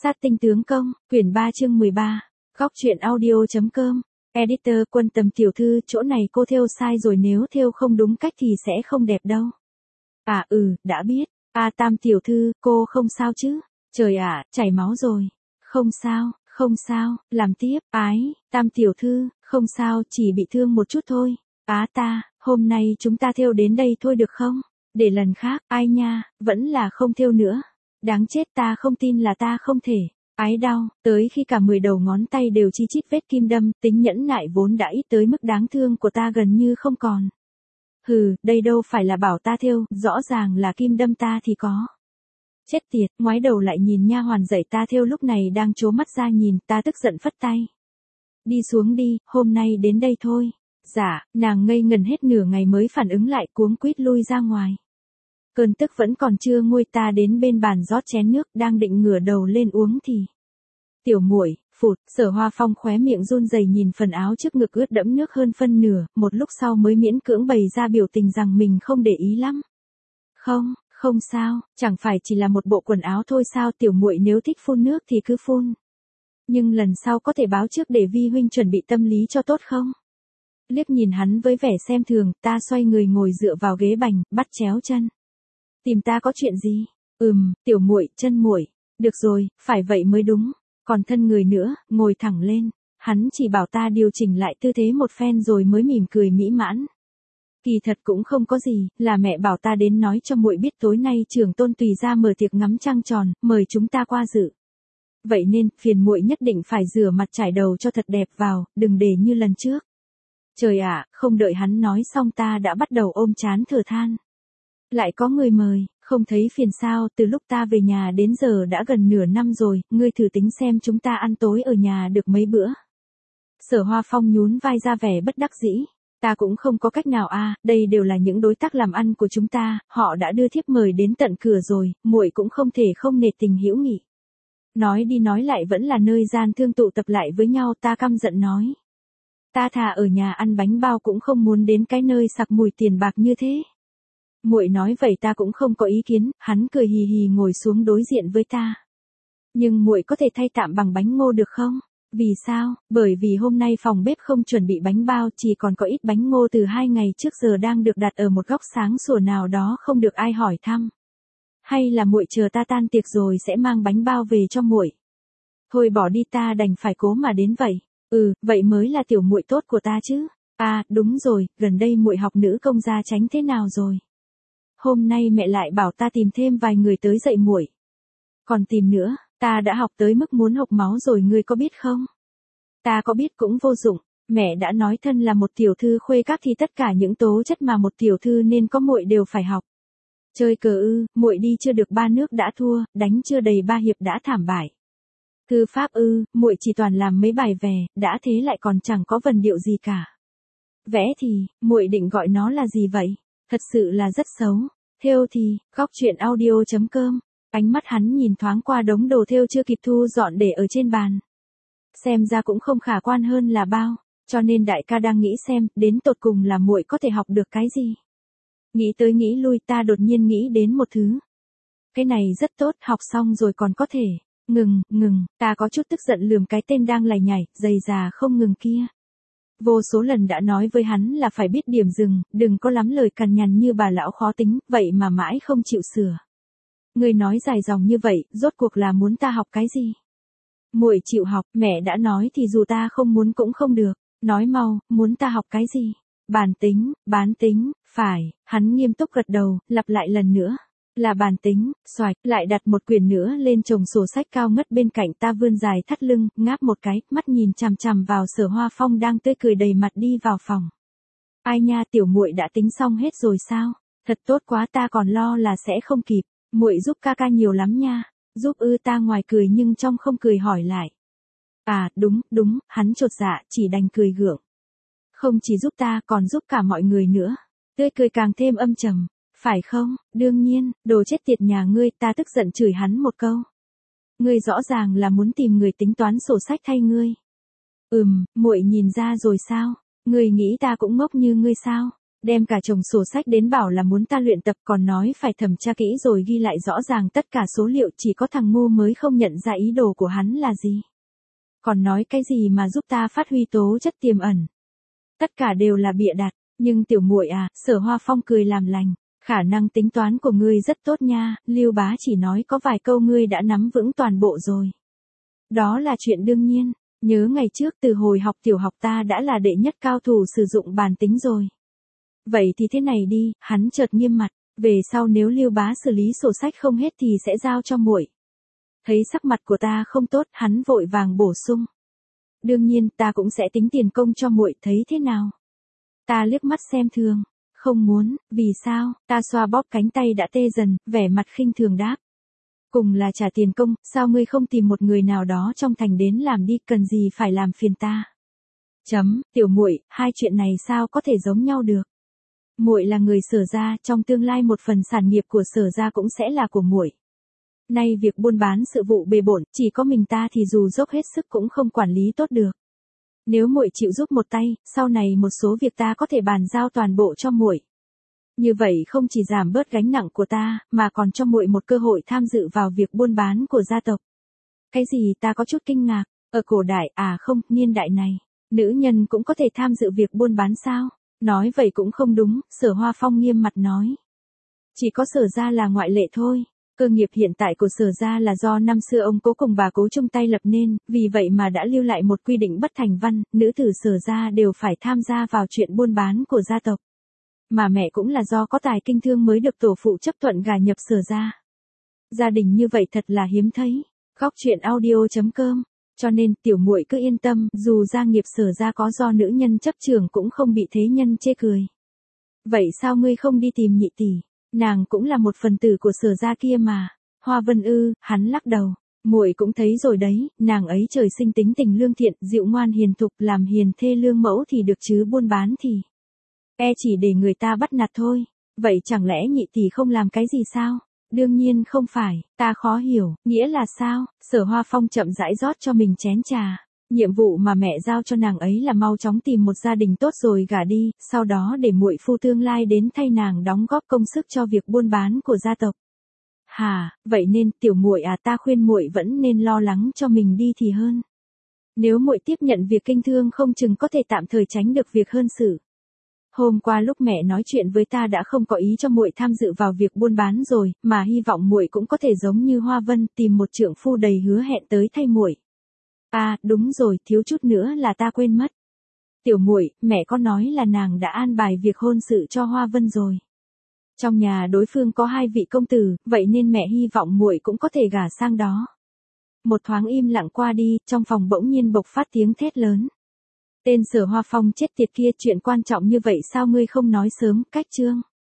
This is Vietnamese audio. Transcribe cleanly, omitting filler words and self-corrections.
Sát tinh tướng công, quyển 3 chương 13, góc truyện audio.com, editor Quân Tầm tiểu thư, chỗ này cô thêu sai rồi, nếu thêu không đúng cách thì sẽ không đẹp đâu. Đã biết. Tam tiểu thư, cô không sao chứ? Trời ạ, chảy máu rồi. Không sao, làm tiếp. Tam tiểu thư, không sao, chỉ bị thương một chút thôi. Hôm nay chúng ta thêu đến đây thôi được không? Để lần khác, ai nha, vẫn là không thêu nữa. Đáng chết, ta không tin là ta không thể. Đau, tới khi cả 10 đầu ngón tay đều chi chít vết kim đâm, tính nhẫn nại vốn đã ít tới mức đáng thương của ta gần như không còn. Đây đâu phải là bảo ta thêu, rõ ràng là kim đâm ta thì có. Chết tiệt, ngoái đầu lại nhìn nha hoàn dạy ta thêu lúc này đang trố mắt ra nhìn, ta tức giận phất tay. Đi xuống đi, hôm nay đến đây thôi. Dạ, nàng ngây ngần hết nửa ngày mới phản ứng lại, cuống quýt lui ra ngoài. Cơn tức vẫn còn chưa nguôi, ta đến bên bàn rót chén nước, đang định ngửa đầu lên uống thì. Tiểu muội, phụt, Sở Hoa Phong khóe miệng run rẩy nhìn phần áo trước ngực ướt đẫm nước hơn phân nửa, một lúc sau mới miễn cưỡng bày ra biểu tình rằng mình không để ý lắm. Không sao, chẳng phải chỉ là một bộ quần áo thôi sao, tiểu muội nếu thích phun nước thì cứ phun. Nhưng lần sau có thể báo trước để vi huynh chuẩn bị tâm lý cho tốt không? Liếc nhìn hắn với vẻ xem thường, ta xoay người ngồi dựa vào ghế bành, bắt chéo chân. Tìm ta có chuyện gì? Tiểu muội, chân muội. Được rồi, phải vậy mới đúng. Còn thân người nữa, ngồi thẳng lên. Hắn chỉ bảo ta điều chỉnh lại tư thế một phen rồi mới mỉm cười mỹ mãn. Kỳ thật cũng không có gì, là mẹ bảo ta đến nói cho muội biết tối nay trưởng tôn tùy ra mở tiệc ngắm trăng tròn, mời chúng ta qua dự. Vậy nên, phiền muội nhất định phải rửa mặt trải đầu cho thật đẹp vào, đừng để như lần trước. Trời ạ, không đợi hắn nói xong ta đã bắt đầu ôm trán thở than. Lại có người mời, không thấy phiền sao, từ lúc ta về nhà đến giờ đã gần nửa năm rồi, ngươi thử tính xem chúng ta ăn tối ở nhà được mấy bữa. Sở Hoa Phong nhún vai ra vẻ bất đắc dĩ. Ta cũng không có cách nào đây đều là những đối tác làm ăn của chúng ta, họ đã đưa thiếp mời đến tận cửa rồi, muội cũng không thể không nể tình hữu nghị. Nói đi nói lại vẫn là nơi gian thương tụ tập lại với nhau, ta căm giận nói. Ta thà ở nhà ăn bánh bao cũng không muốn đến cái nơi sặc mùi tiền bạc như thế. Muội nói vậy ta cũng không có ý kiến, hắn cười hì hì ngồi xuống đối diện với ta. Nhưng muội có thể thay tạm bằng bánh ngô được không? Vì sao? Bởi vì hôm nay phòng bếp không chuẩn bị bánh bao, chỉ còn có ít bánh ngô từ 2 ngày trước giờ đang được đặt ở một góc sáng sủa nào đó không được ai hỏi thăm. Hay là muội chờ ta tan tiệc rồi sẽ mang bánh bao về cho muội? Thôi bỏ đi, ta đành phải cố mà đến vậy. Vậy mới là tiểu muội tốt của ta chứ. Đúng rồi, gần đây muội học nữ công gia tránh thế nào rồi? Hôm nay mẹ lại bảo ta tìm thêm vài người tới dạy muội. Còn tìm nữa, ta đã học tới mức muốn hộc máu rồi, ngươi có biết không? Ta có biết cũng vô dụng, mẹ đã nói thân là một tiểu thư khuê các thì tất cả những tố chất mà một tiểu thư nên có muội đều phải học. Chơi cờ muội đi chưa được 3 nước đã thua, đánh chưa đầy 3 hiệp đã thảm bại. Thư pháp muội chỉ toàn làm mấy bài vè, đã thế lại còn chẳng có vần điệu gì cả. Vẽ thì, muội định gọi nó là gì vậy? Thật sự là rất xấu. Thêu thì, góc truyện audio.com. Ánh mắt hắn nhìn thoáng qua đống đồ thêu chưa kịp thu dọn để ở trên bàn. Xem ra cũng không khả quan hơn là bao, cho nên đại ca đang nghĩ xem, đến tột cùng là muội có thể học được cái gì. Nghĩ tới nghĩ lui, ta đột nhiên nghĩ đến một thứ. Cái này rất tốt, học xong rồi còn có thể. Ngừng, ta có chút tức giận lườm cái tên đang lải nhải, dày già không ngừng kia. Vô số lần đã nói với hắn là phải biết điểm dừng, đừng có lắm lời cằn nhằn như bà lão khó tính, vậy mà mãi không chịu sửa. Ngươi nói dài dòng như vậy, rốt cuộc là muốn ta học cái gì? Muội chịu học, mẹ đã nói thì dù ta không muốn cũng không được. Nói mau, muốn ta học cái gì? Bán tính, phải, hắn nghiêm túc gật đầu, lặp lại lần nữa. Là bàn tính, xoạch, lại đặt một quyển nữa lên chồng sổ sách cao ngất bên cạnh ta, vươn dài thắt lưng, ngáp một cái, mắt nhìn chằm chằm vào Sở Hoa Phong đang tươi cười đầy mặt đi vào phòng. Ai nha, tiểu muội đã tính xong hết rồi sao? Thật tốt quá, ta còn lo là sẽ không kịp. Muội giúp ca ca nhiều lắm nha. Giúp ta ngoài cười nhưng trong không cười hỏi lại. Đúng, hắn chột dạ, chỉ đành cười gượng. Không chỉ giúp ta, còn giúp cả mọi người nữa. Tươi cười càng thêm âm trầm. Phải không? Đương nhiên, đồ chết tiệt nhà ngươi, ta tức giận chửi hắn một câu. Ngươi rõ ràng là muốn tìm người tính toán sổ sách thay ngươi. Muội nhìn ra rồi sao? Ngươi nghĩ ta cũng ngốc như ngươi sao? Đem cả chồng sổ sách đến bảo là muốn ta luyện tập, còn nói phải thẩm tra kỹ rồi ghi lại rõ ràng tất cả số liệu, chỉ có thằng ngu mới không nhận ra ý đồ của hắn là gì. Còn nói cái gì mà giúp ta phát huy tố chất tiềm ẩn. Tất cả đều là bịa đặt, nhưng tiểu muội à, Sở Hoa Phong cười làm lành. Khả năng tính toán của ngươi rất tốt nha, Lưu Bá chỉ nói có vài câu ngươi đã nắm vững toàn bộ rồi. Đó là chuyện đương nhiên, nhớ ngày trước từ hồi học tiểu học ta đã là đệ nhất cao thủ sử dụng bàn tính rồi. Vậy thì thế này đi, hắn chợt nghiêm mặt, về sau nếu Lưu Bá xử lý sổ sách không hết thì sẽ giao cho muội. Thấy sắc mặt của ta không tốt, hắn vội vàng bổ sung. Đương nhiên ta cũng sẽ tính tiền công cho muội, thấy thế nào? Ta liếc mắt xem thường. Không muốn, vì sao? Ta xoa bóp cánh tay đã tê dần, vẻ mặt khinh thường đáp. Cùng là trả tiền công, sao ngươi không tìm một người nào đó trong thành đến làm đi, cần gì phải làm phiền ta? Tiểu muội, hai chuyện này sao có thể giống nhau được? Muội là người Sở gia, trong tương lai một phần sản nghiệp của Sở gia cũng sẽ là của muội. Nay việc buôn bán sự vụ bề bộn, chỉ có mình ta thì dù dốc hết sức cũng không quản lý tốt được. Nếu muội chịu giúp một tay, sau này một số việc ta có thể bàn giao toàn bộ cho muội. Như vậy không chỉ giảm bớt gánh nặng của ta, mà còn cho muội một cơ hội tham dự vào việc buôn bán của gia tộc. Cái gì? Ta có chút kinh ngạc, ở cổ đại, không, niên đại này, nữ nhân cũng có thể tham dự việc buôn bán sao? Nói vậy cũng không đúng, Sở Hoa Phong nghiêm mặt nói. Chỉ có Sở gia là ngoại lệ thôi. Cơ nghiệp hiện tại của Sở gia là do năm xưa ông Cố cùng bà Cố chung tay lập nên, vì vậy mà đã lưu lại một quy định bất thành văn, nữ tử Sở gia đều phải tham gia vào chuyện buôn bán của gia tộc. Mà mẹ cũng là do có tài kinh thương mới được tổ phụ chấp thuận gả nhập Sở gia. Gia đình như vậy thật là hiếm thấy. Góc truyện audio.com. Cho nên tiểu muội cứ yên tâm, dù gia nghiệp Sở gia có do nữ nhân chấp trưởng cũng không bị thế nhân chê cười. Vậy sao ngươi không đi tìm nhị tỷ? Nàng cũng là một phần tử của Sở gia kia mà. Hoa Vân ư? Hắn lắc đầu. Muội cũng thấy rồi đấy, nàng ấy trời sinh tính tình lương thiện, dịu ngoan hiền thục, làm hiền thê lương mẫu thì được chứ buôn bán thì chỉ để người ta bắt nạt thôi. Vậy chẳng lẽ nhị tỷ không làm cái gì sao? Đương nhiên không phải, ta khó hiểu, nghĩa là sao? Sở Hoa Phong chậm rãi rót cho mình chén trà. Nhiệm vụ mà mẹ giao cho nàng ấy là mau chóng tìm một gia đình tốt rồi gả đi, sau đó để muội phu tương lai đến thay nàng đóng góp công sức cho việc buôn bán của gia tộc. Vậy nên tiểu muội ta khuyên muội vẫn nên lo lắng cho mình đi thì hơn. Nếu muội tiếp nhận việc kinh thương không chừng có thể tạm thời tránh được việc hơn xử. Hôm qua lúc mẹ nói chuyện với ta đã không có ý cho muội tham dự vào việc buôn bán rồi, mà hy vọng muội cũng có thể giống như Hoa Vân, tìm một trượng phu đầy hứa hẹn tới thay muội. Đúng rồi, thiếu chút nữa là ta quên mất. Tiểu muội, mẹ có nói là nàng đã an bài việc hôn sự cho Hoa Vân rồi. Trong nhà đối phương có 2 vị công tử, vậy nên mẹ hy vọng muội cũng có thể gả sang đó. Một thoáng im lặng qua đi, trong phòng bỗng nhiên bộc phát tiếng thét lớn. Tên Sở Hoa Phong chết tiệt kia, chuyện quan trọng như vậy sao ngươi không nói sớm? Cách chương.